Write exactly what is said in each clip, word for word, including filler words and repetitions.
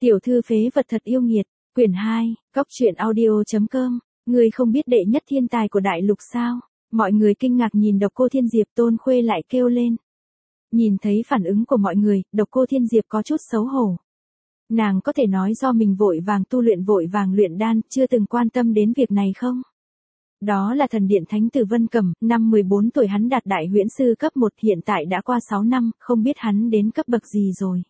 Tiểu thư phế vật thật yêu nghiệt, quyển hai, góc truyện audio.com, người không biết đệ nhất thiên tài của đại lục sao? Mọi người kinh ngạc nhìn Độc Cô Thiên Diệp, Tôn Khuê lại kêu lên. Nhìn thấy phản ứng của mọi người, Độc Cô Thiên Diệp có chút xấu hổ. Nàng có thể nói do mình vội vàng tu luyện vội vàng luyện đan, chưa từng quan tâm đến việc này không? Đó là thần điện Thánh Tử Vân Cẩm, năm mười bốn tuổi hắn đạt đại huyễn sư cấp một, hiện tại đã qua sáu năm, không biết hắn đến cấp bậc gì rồi.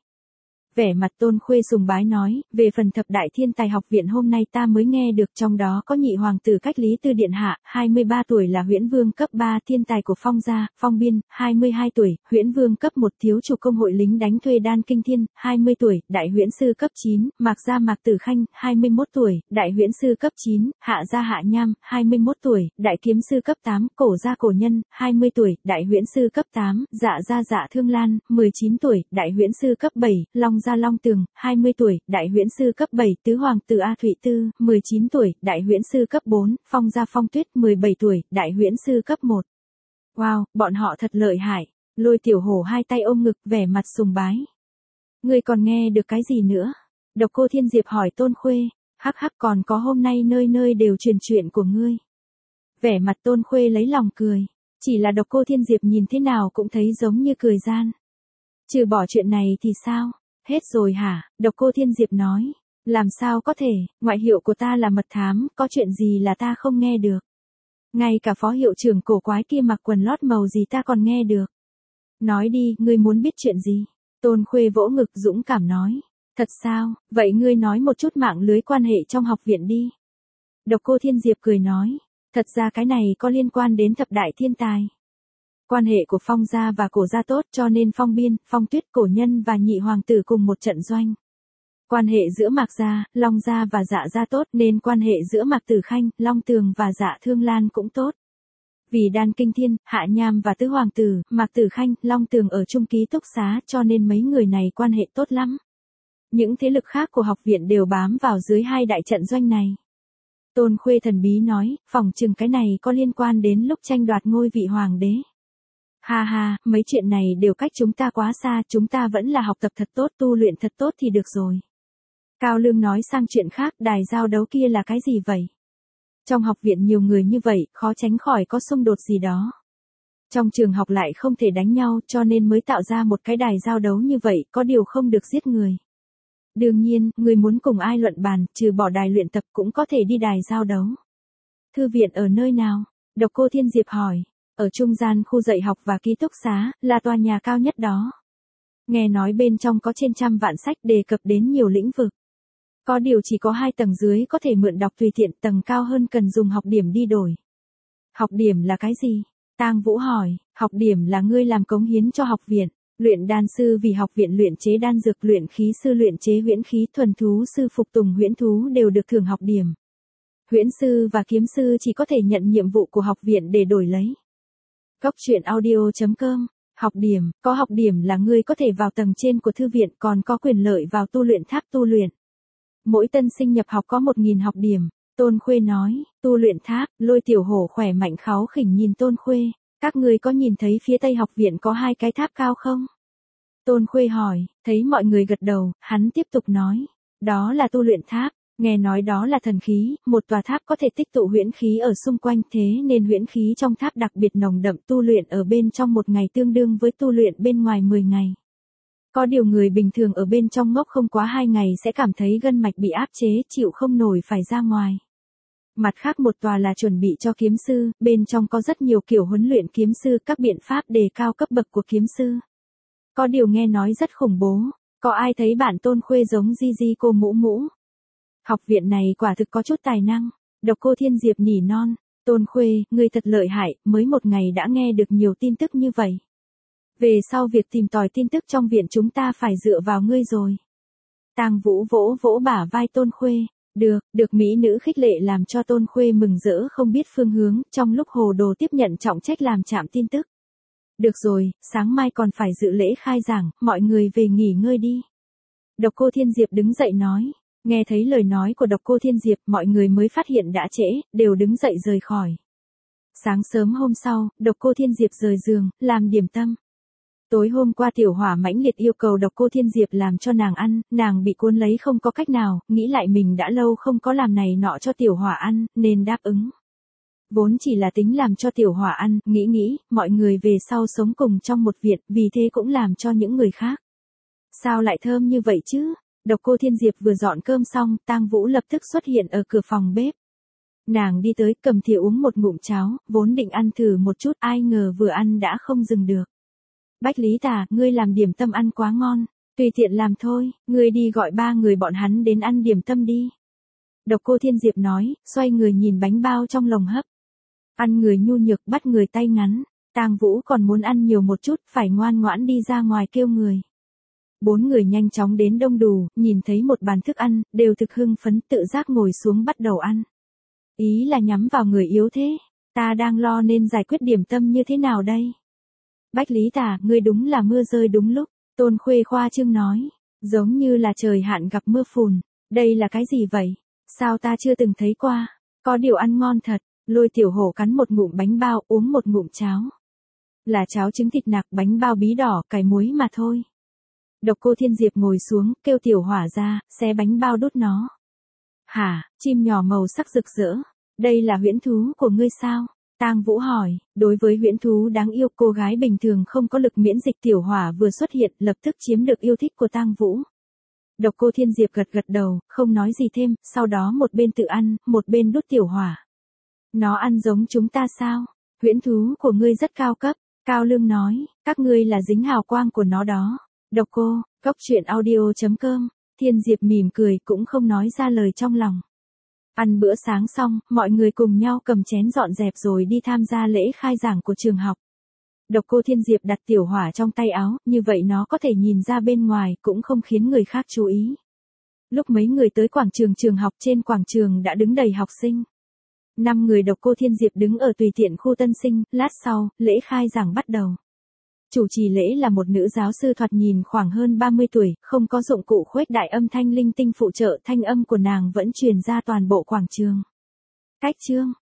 Vẻ mặt Tôn Khuê sùng bái nói, về phần thập đại thiên tài học viện hôm nay ta mới nghe được, trong đó có nhị hoàng tử Cách Lý Tư điện hạ, hai mươi ba tuổi là huyễn vương cấp ba, thiên tài của Phong gia, Phong Biên, hai mươi hai tuổi, huyễn vương cấp một, thiếu chủ công hội lính đánh thuê Đan Kinh Thiên, hai mươi tuổi, đại huyễn sư cấp chín, Mạc gia Mạc Tử Khanh, hai mươi mốt tuổi, đại huyễn sư cấp chín, Hạ gia Hạ Nham, hai mươi mốt tuổi, đại kiếm sư cấp tám, Cổ gia Cổ Nhân, hai mươi tuổi, đại huyễn sư cấp tám, Dạ gia Dạ Thương Lan, mười chín tuổi, đại huyễn sư cấp bảy, Long gia Long Tường, hai mươi tuổi, đại huyễn sư cấp bảy, tứ hoàng tử A Thụy Tư, mười chín tuổi, đại huyễn sư cấp bốn, Phong gia Phong Tuyết, mười bảy tuổi, đại huyễn sư cấp một. Wow, bọn họ thật lợi hại. Lôi Tiểu Hổ hai tay ôm ngực, vẻ mặt sùng bái. Ngươi còn nghe được cái gì nữa? Độc Cô Thiên Diệp hỏi Tôn Khuê. Hắc hắc, còn có hôm nay nơi nơi đều truyền chuyện của ngươi. Vẻ mặt Tôn Khuê lấy lòng cười. Chỉ là Độc Cô Thiên Diệp nhìn thế nào cũng thấy giống như cười gian. Trừ bỏ chuyện này thì sao? Hết rồi hả? Độc Cô Thiên Diệp nói. Làm sao có thể, ngoại hiệu của ta là mật thám, có chuyện gì là ta không nghe được. Ngay cả phó hiệu trưởng cổ quái kia mặc quần lót màu gì ta còn nghe được. Nói đi, ngươi muốn biết chuyện gì? Tôn Khuê vỗ ngực dũng cảm nói. Thật sao, vậy ngươi nói một chút mạng lưới quan hệ trong học viện đi. Độc Cô Thiên Diệp cười nói. Thật ra cái này có liên quan đến thập đại thiên tài. Quan hệ của Phong gia và Cổ gia tốt, cho nên Phong Biên, Phong Tuyết, Cổ Nhân và nhị hoàng tử cùng một trận doanh. Quan hệ giữa Mạc gia, Long gia và Dạ gia tốt, nên quan hệ giữa Mạc Tử Khanh, Long Tường và Dạ Thương Lan cũng tốt. Vì Đan Kinh Thiên, Hạ Nham và tứ hoàng tử, Mạc Tử Khanh, Long Tường ở chung ký túc xá, cho nên mấy người này quan hệ tốt lắm. Những thế lực khác của học viện đều bám vào dưới hai đại trận doanh này. Tôn Khuê thần bí nói, phỏng chừng cái này có liên quan đến lúc tranh đoạt ngôi vị hoàng đế. Ha ha, mấy chuyện này đều cách chúng ta quá xa, chúng ta vẫn là học tập thật tốt, tu luyện thật tốt thì được rồi. Cao Lương nói sang chuyện khác, đài giao đấu kia là cái gì vậy? Trong học viện nhiều người như vậy, khó tránh khỏi có xung đột gì đó. Trong trường học lại không thể đánh nhau, cho nên mới tạo ra một cái đài giao đấu như vậy, có điều không được giết người. Đương nhiên, người muốn cùng ai luận bàn, trừ bỏ đài luyện tập cũng có thể đi đài giao đấu. Thư viện ở nơi nào? Độc Cô Thiên Diệp hỏi. Ở trung gian khu dạy học và ký túc xá, là tòa nhà cao nhất đó. Nghe nói bên trong có trên trăm vạn sách đề cập đến nhiều lĩnh vực. Có điều chỉ có hai tầng dưới có thể mượn đọc tùy tiện, tầng cao hơn cần dùng học điểm đi đổi. Học điểm là cái gì? Tang Vũ hỏi, học điểm là ngươi làm cống hiến cho học viện. Luyện đan sư vì học viện luyện chế đan dược, luyện khí sư luyện chế huyễn khí, thuần thú sư phục tùng huyễn thú đều được thưởng học điểm. Huyễn sư và kiếm sư chỉ có thể nhận nhiệm vụ của học viện để đổi lấy. Góc truyện audio.com, học điểm, có học điểm là ngươi có thể vào tầng trên của thư viện, còn có quyền lợi vào tu luyện tháp tu luyện. Mỗi tân sinh nhập học có một nghìn học điểm, Tôn Khuê nói, tu luyện tháp. Lôi Tiểu Hổ khỏe mạnh kháu khỉnh nhìn Tôn Khuê, các ngươi có nhìn thấy phía tây học viện có hai cái tháp cao không? Tôn Khuê hỏi, thấy mọi người gật đầu, hắn tiếp tục nói, đó là tu luyện tháp. Nghe nói đó là thần khí, một tòa tháp có thể tích tụ huyễn khí ở xung quanh, thế nên huyễn khí trong tháp đặc biệt nồng đậm, tu luyện ở bên trong một ngày tương đương với tu luyện bên ngoài mười ngày. Có điều người bình thường ở bên trong ngốc không quá hai ngày sẽ cảm thấy gân mạch bị áp chế, chịu không nổi phải ra ngoài. Mặt khác một tòa là chuẩn bị cho kiếm sư, bên trong có rất nhiều kiểu huấn luyện kiếm sư, các biện pháp đề cao cấp bậc của kiếm sư. Có điều nghe nói rất khủng bố, có ai thấy bản Tôn Khuê giống Di Di cô mũ mũ? Học viện này quả thực có chút tài năng. Độc Cô Thiên Diệp nỉ non. Tôn Khuê, ngươi thật lợi hại, mới một ngày đã nghe được nhiều tin tức như vậy. Về sau việc tìm tòi tin tức trong viện chúng ta phải dựa vào ngươi rồi. Tang Vũ vỗ vỗ bả vai Tôn Khuê. Được, được mỹ nữ khích lệ làm cho Tôn Khuê mừng rỡ không biết phương hướng, trong lúc hồ đồ tiếp nhận trọng trách làm trạm tin tức. Được rồi, sáng mai còn phải dự lễ khai giảng, mọi người về nghỉ ngơi đi. Độc Cô Thiên Diệp đứng dậy nói. Nghe thấy lời nói của Độc Cô Thiên Diệp, mọi người mới phát hiện đã trễ, đều đứng dậy rời khỏi. Sáng sớm hôm sau, Độc Cô Thiên Diệp rời giường, làm điểm tâm. Tối hôm qua Tiểu Hỏa mãnh liệt yêu cầu Độc Cô Thiên Diệp làm cho nàng ăn, nàng bị cuốn lấy không có cách nào, nghĩ lại mình đã lâu không có làm này nọ cho Tiểu Hỏa ăn, nên đáp ứng. Vốn chỉ là tính làm cho Tiểu Hỏa ăn, nghĩ nghĩ, mọi người về sau sống cùng trong một viện, vì thế cũng làm cho những người khác. Sao lại thơm như vậy chứ? Độc Cô Thiên Diệp vừa dọn cơm xong, Tang Vũ lập tức xuất hiện ở cửa phòng bếp. Nàng đi tới, cầm thìa uống một ngụm cháo, vốn định ăn thử một chút, ai ngờ vừa ăn đã không dừng được. Bách Lý Tà, ngươi làm điểm tâm ăn quá ngon, tùy tiện làm thôi, ngươi đi gọi ba người bọn hắn đến ăn điểm tâm đi. Độc Cô Thiên Diệp nói, xoay người nhìn bánh bao trong lồng hấp. Ăn người nhu nhược bắt người tay ngắn, Tang Vũ còn muốn ăn nhiều một chút, phải ngoan ngoãn đi ra ngoài kêu người. Bốn người nhanh chóng đến đông đủ, nhìn thấy một bàn thức ăn, đều thực hưng phấn tự giác ngồi xuống bắt đầu ăn. Ý là nhắm vào người yếu thế, ta đang lo nên giải quyết điểm tâm như thế nào đây? Bách Lý Tà, ngươi đúng là mưa rơi đúng lúc, Tôn Khuê khoa trương nói, giống như là trời hạn gặp mưa phùn, đây là cái gì vậy? Sao ta chưa từng thấy qua, có điều ăn ngon thật, Lôi Tiểu Hổ cắn một ngụm bánh bao, uống một ngụm cháo. Là cháo trứng thịt nạc, bánh bao bí đỏ, cải muối mà thôi. Độc Cô Thiên Diệp ngồi xuống, kêu Tiểu Hỏa ra, xé bánh bao đút nó. Hả, chim nhỏ màu sắc rực rỡ, đây là huyễn thú của ngươi sao? Tang Vũ hỏi, đối với huyễn thú đáng yêu cô gái bình thường không có lực miễn dịch. Tiểu Hỏa vừa xuất hiện lập tức chiếm được yêu thích của Tang Vũ. Độc Cô Thiên Diệp gật gật đầu, không nói gì thêm, sau đó một bên tự ăn, một bên đút Tiểu Hỏa. Nó ăn giống chúng ta sao? Huyễn thú của ngươi rất cao cấp, Cao Lương nói, các ngươi là dính hào quang của nó đó. Độc Cô, Cốc Truyện Audio chấm com, Thiên Diệp mỉm cười cũng không nói ra lời trong lòng. Ăn bữa sáng xong, mọi người cùng nhau cầm chén dọn dẹp rồi đi tham gia lễ khai giảng của trường học. Độc Cô Thiên Diệp đặt Tiểu Hỏa trong tay áo, như vậy nó có thể nhìn ra bên ngoài, cũng không khiến người khác chú ý. Lúc mấy người tới quảng trường trường học, trên quảng trường đã đứng đầy học sinh. Năm người Độc Cô Thiên Diệp đứng ở tùy tiện khu tân sinh, lát sau, lễ khai giảng bắt đầu. Chủ trì lễ là một nữ giáo sư thoạt nhìn khoảng hơn ba mươi tuổi, không có dụng cụ khuếch đại âm thanh linh tinh phụ trợ, thanh âm của nàng vẫn truyền ra toàn bộ quảng trường. Cách chương